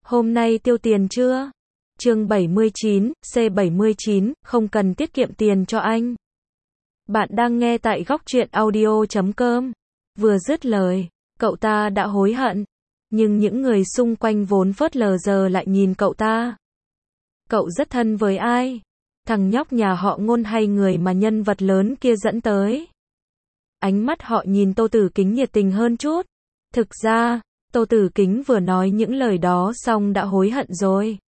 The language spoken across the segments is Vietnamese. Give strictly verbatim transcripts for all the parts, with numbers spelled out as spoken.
Hôm nay tiêu tiền chưa? Chương bảy mươi chín, C bảy mươi chín, không cần tiết kiệm tiền cho anh. Bạn đang nghe tại góc truyện audio chấm com. Vừa dứt lời, cậu ta đã hối hận. Nhưng những người xung quanh vốn phớt lờ giờ lại nhìn cậu ta. Cậu rất thân với ai? Thằng nhóc nhà họ Ngôn hay người mà nhân vật lớn kia dẫn tới? Ánh mắt họ nhìn Tô Tử Kính nhiệt tình hơn chút. Thực ra, Tô Tử Kính vừa nói những lời đó xong đã hối hận rồi.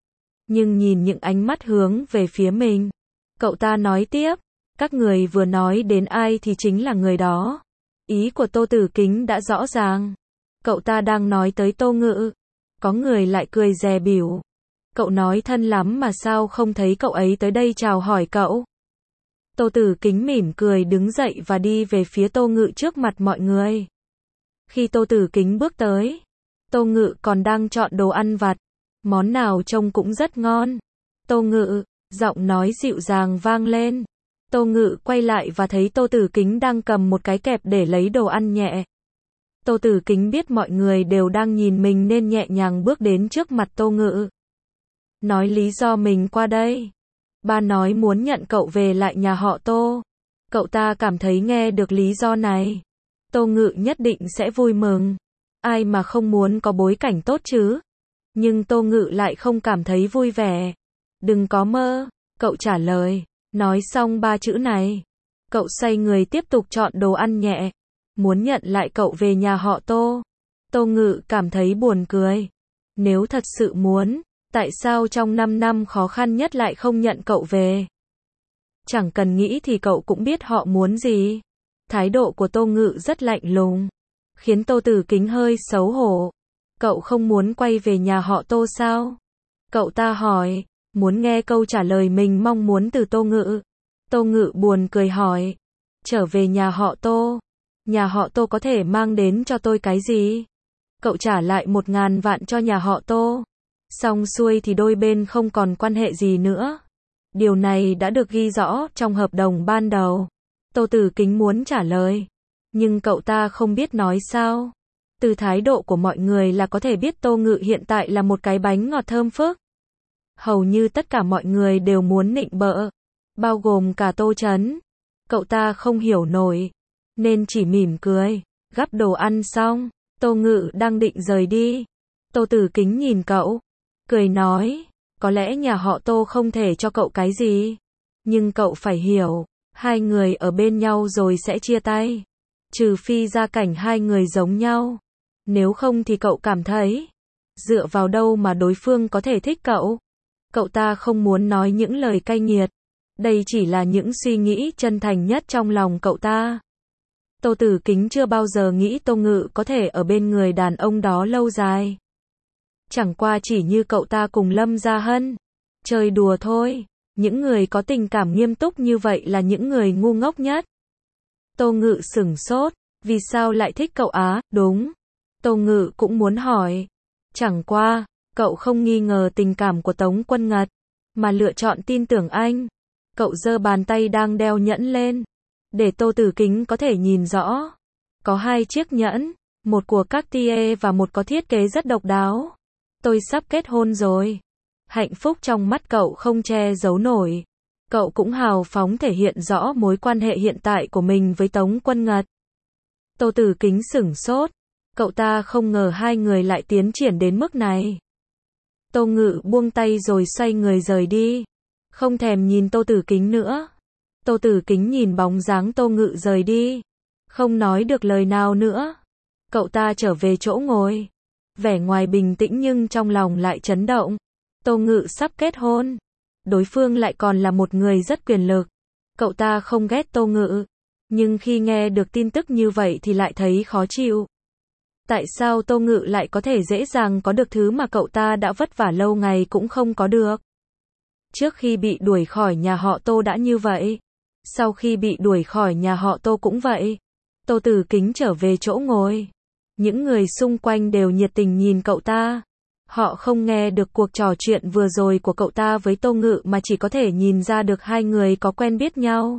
Nhưng nhìn những ánh mắt hướng về phía mình, cậu ta nói tiếp, các người vừa nói đến ai thì chính là người đó. Ý của Tô Tử Kính đã rõ ràng. Cậu ta đang nói tới Tô Ngự. Có người lại cười dè bỉu. Cậu nói thân lắm mà sao không thấy cậu ấy tới đây chào hỏi cậu? Tô Tử Kính mỉm cười đứng dậy và đi về phía Tô Ngự trước mặt mọi người. Khi Tô Tử Kính bước tới, Tô Ngự còn đang chọn đồ ăn vặt. Món nào trông cũng rất ngon. Tô Ngự, giọng nói dịu dàng vang lên. Tô Ngự quay lại và thấy Tô Tử Kính đang cầm một cái kẹp để lấy đồ ăn nhẹ. Tô Tử Kính biết mọi người đều đang nhìn mình nên nhẹ nhàng bước đến trước mặt Tô Ngự. Nói lý do mình qua đây. Ba nói muốn nhận cậu về lại nhà họ Tô. Cậu ta cảm thấy nghe được lý do này, Tô Ngự nhất định sẽ vui mừng. Ai mà không muốn có bối cảnh tốt chứ? Nhưng Tô Ngự lại không cảm thấy vui vẻ. Đừng có mơ, cậu trả lời. Nói xong ba chữ này, cậu xoay người tiếp tục chọn đồ ăn nhẹ. Muốn nhận lại cậu về nhà họ Tô. Tô Ngự cảm thấy buồn cười. Nếu thật sự muốn, tại sao trong năm năm khó khăn nhất lại không nhận cậu về? Chẳng cần nghĩ thì cậu cũng biết họ muốn gì. Thái độ của Tô Ngự rất lạnh lùng, khiến Tô Tử Kính hơi xấu hổ. Cậu không muốn quay về nhà họ Tô sao? Cậu ta hỏi, muốn nghe câu trả lời mình mong muốn từ Tô Ngự. Tô Ngự buồn cười hỏi, trở về nhà họ Tô, nhà họ Tô có thể mang đến cho tôi cái gì? Cậu trả lại một ngàn vạn cho nhà họ Tô. Xong xuôi thì đôi bên không còn quan hệ gì nữa. Điều này đã được ghi rõ trong hợp đồng ban đầu. Tô Tử Kính muốn trả lời, nhưng cậu ta không biết nói sao. Từ thái độ của mọi người là có thể biết Tô Ngự hiện tại là một cái bánh ngọt thơm phức. Hầu như tất cả mọi người đều muốn nịnh bợ, bao gồm cả Tô Chấn. Cậu ta không hiểu nổi, nên chỉ mỉm cười. Gắp đồ ăn xong, Tô Ngự đang định rời đi. Tô Tử Kính nhìn cậu, cười nói, có lẽ nhà họ Tô không thể cho cậu cái gì. Nhưng cậu phải hiểu, hai người ở bên nhau rồi sẽ chia tay. Trừ phi gia cảnh hai người giống nhau. Nếu không thì cậu cảm thấy, dựa vào đâu mà đối phương có thể thích cậu? Cậu ta không muốn nói những lời cay nghiệt. Đây chỉ là những suy nghĩ chân thành nhất trong lòng cậu ta. Tô Tử Kính chưa bao giờ nghĩ Tô Ngự có thể ở bên người đàn ông đó lâu dài. Chẳng qua chỉ như cậu ta cùng Lâm Gia Hân. Chơi đùa thôi. Những người có tình cảm nghiêm túc như vậy là những người ngu ngốc nhất. Tô Ngự sửng sốt. Vì sao lại thích cậu á? Đúng. Tô Ngự cũng muốn hỏi. Chẳng qua, cậu không nghi ngờ tình cảm của Tống Quân Ngật, mà lựa chọn tin tưởng anh. Cậu giơ bàn tay đang đeo nhẫn lên, để Tô Tử Kính có thể nhìn rõ. Có hai chiếc nhẫn, một của Cartier và một có thiết kế rất độc đáo. Tôi sắp kết hôn rồi. Hạnh phúc trong mắt cậu không che giấu nổi. Cậu cũng hào phóng thể hiện rõ mối quan hệ hiện tại của mình với Tống Quân Ngật. Tô Tử Kính sửng sốt. Cậu ta không ngờ hai người lại tiến triển đến mức này. Tô Ngự buông tay rồi xoay người rời đi. Không thèm nhìn Tô Tử Kính nữa. Tô Tử Kính nhìn bóng dáng Tô Ngự rời đi. Không nói được lời nào nữa. Cậu ta trở về chỗ ngồi. Vẻ ngoài bình tĩnh nhưng trong lòng lại chấn động. Tô Ngự sắp kết hôn. Đối phương lại còn là một người rất quyền lực. Cậu ta không ghét Tô Ngự. Nhưng khi nghe được tin tức như vậy thì lại thấy khó chịu. Tại sao Tô Ngự lại có thể dễ dàng có được thứ mà cậu ta đã vất vả lâu ngày cũng không có được? Trước khi bị đuổi khỏi nhà họ Tô đã như vậy. Sau khi bị đuổi khỏi nhà họ Tô cũng vậy. Tô Tử Kính trở về chỗ ngồi. Những người xung quanh đều nhiệt tình nhìn cậu ta. Họ không nghe được cuộc trò chuyện vừa rồi của cậu ta với Tô Ngự mà chỉ có thể nhìn ra được hai người có quen biết nhau.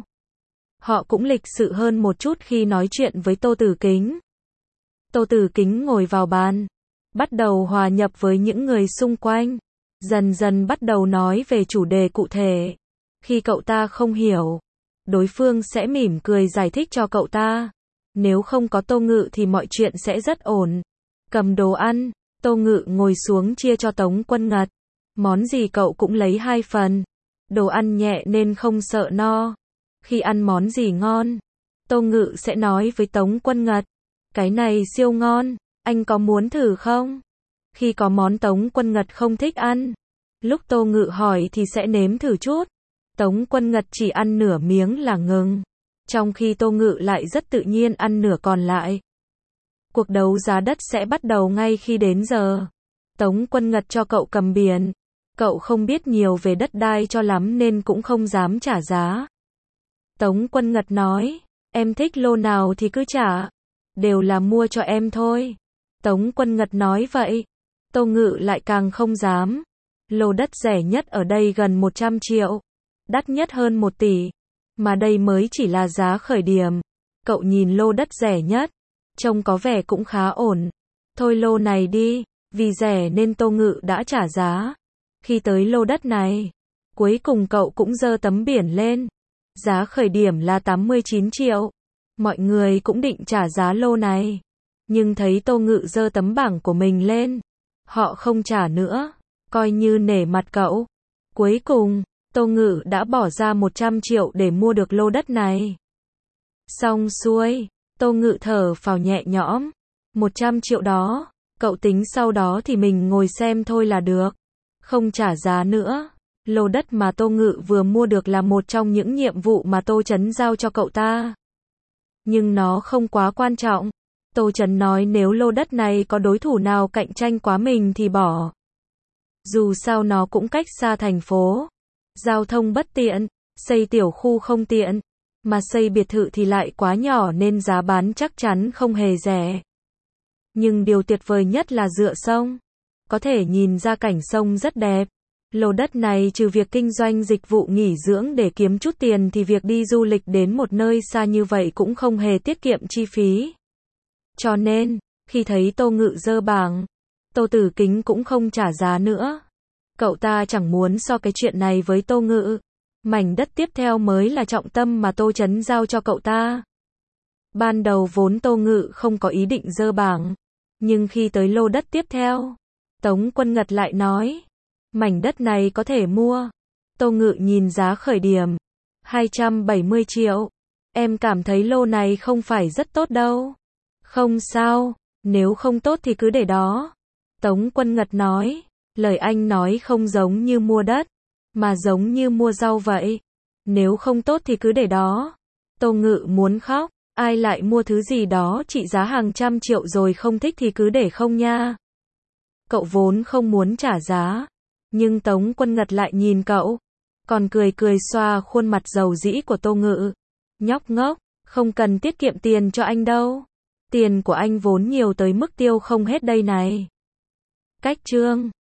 Họ cũng lịch sự hơn một chút khi nói chuyện với Tô Tử Kính. Tô Tử Kính ngồi vào bàn. bắt đầu hòa nhập với những người xung quanh, dần dần bắt đầu nói về chủ đề cụ thể. Khi cậu ta không hiểu, đối phương sẽ mỉm cười giải thích cho cậu ta. Nếu không có Tô Ngự thì mọi chuyện sẽ rất ổn. Cầm đồ ăn, Tô Ngự ngồi xuống chia cho Tống Quân Ngật. Món gì cậu cũng lấy hai phần. Đồ ăn nhẹ nên không sợ no. Khi ăn món gì ngon, Tô Ngự sẽ nói với Tống Quân Ngật, cái này siêu ngon, anh có muốn thử không? Khi có món Tống Quân Ngật không thích ăn, lúc Tô Ngự hỏi thì sẽ nếm thử chút. Tống Quân Ngật chỉ ăn nửa miếng là ngừng, trong khi Tô Ngự lại rất tự nhiên ăn nửa còn lại. Cuộc đấu giá đất sẽ bắt đầu ngay khi đến giờ. Tống Quân Ngật cho cậu cầm biển. Cậu không biết nhiều về đất đai cho lắm nên cũng không dám trả giá. Tống Quân Ngật nói, em thích lô nào thì cứ trả. Đều là mua cho em thôi. Tống Quân Ngật nói vậy. Tô Ngự lại càng không dám. Lô đất rẻ nhất ở đây gần một trăm triệu. Đắt nhất hơn một tỷ. Mà đây mới chỉ là giá khởi điểm. Cậu nhìn lô đất rẻ nhất. Trông có vẻ cũng khá ổn. Thôi lô này đi. Vì rẻ nên Tô Ngự đã trả giá. Khi tới lô đất này, cuối cùng cậu cũng giơ tấm biển lên. Giá khởi điểm là tám mươi chín triệu. Mọi người cũng định trả giá lô này. Nhưng thấy Tô Ngự giơ tấm bảng của mình lên, họ không trả nữa. Coi như nể mặt cậu. Cuối cùng, Tô Ngự đã bỏ ra một trăm triệu để mua được lô đất này. Xong xuôi, Tô Ngự thở phào nhẹ nhõm. một trăm triệu đó, cậu tính sau đó thì mình ngồi xem thôi là được. Không trả giá nữa. Lô đất mà Tô Ngự vừa mua được là một trong những nhiệm vụ mà Tô Chấn giao cho cậu ta. Nhưng nó không quá quan trọng. Tô Chấn nói nếu lô đất này có đối thủ nào cạnh tranh quá mình thì bỏ. Dù sao nó cũng cách xa thành phố. Giao thông bất tiện, xây tiểu khu không tiện. Mà xây biệt thự thì lại quá nhỏ nên giá bán chắc chắn không hề rẻ. Nhưng điều tuyệt vời nhất là dựa sông. Có thể nhìn ra cảnh sông rất đẹp. Lô đất này trừ việc kinh doanh dịch vụ nghỉ dưỡng để kiếm chút tiền thì việc đi du lịch đến một nơi xa như vậy cũng không hề tiết kiệm chi phí. Cho nên, khi thấy Tô Ngự dơ bảng, Tô Tử Kính cũng không trả giá nữa. Cậu ta chẳng muốn so cái chuyện này với Tô Ngự. Mảnh đất tiếp theo mới là trọng tâm mà Tô Chấn giao cho cậu ta. Ban đầu vốn Tô Ngự không có ý định dơ bảng. Nhưng khi tới lô đất tiếp theo, Tống Quân Ngật lại nói, mảnh đất này có thể mua. Tô Ngự nhìn giá khởi điểm, hai trăm bảy mươi triệu. Em cảm thấy lô này không phải rất tốt đâu. Không sao, nếu không tốt thì cứ để đó. Tống Quân Ngật nói, lời anh nói không giống như mua đất, mà giống như mua rau vậy. Nếu không tốt thì cứ để đó. Tô Ngự muốn khóc, ai lại mua thứ gì đó trị giá hàng trăm triệu rồi không thích thì cứ để không nha. Cậu vốn không muốn trả giá, nhưng Tống Quân Ngật lại nhìn cậu, còn cười cười xoa khuôn mặt dầu dĩ của Tô Ngự. Nhóc ngốc, không cần tiết kiệm tiền cho anh đâu. Tiền của anh vốn nhiều tới mức tiêu không hết đây này. Cách chương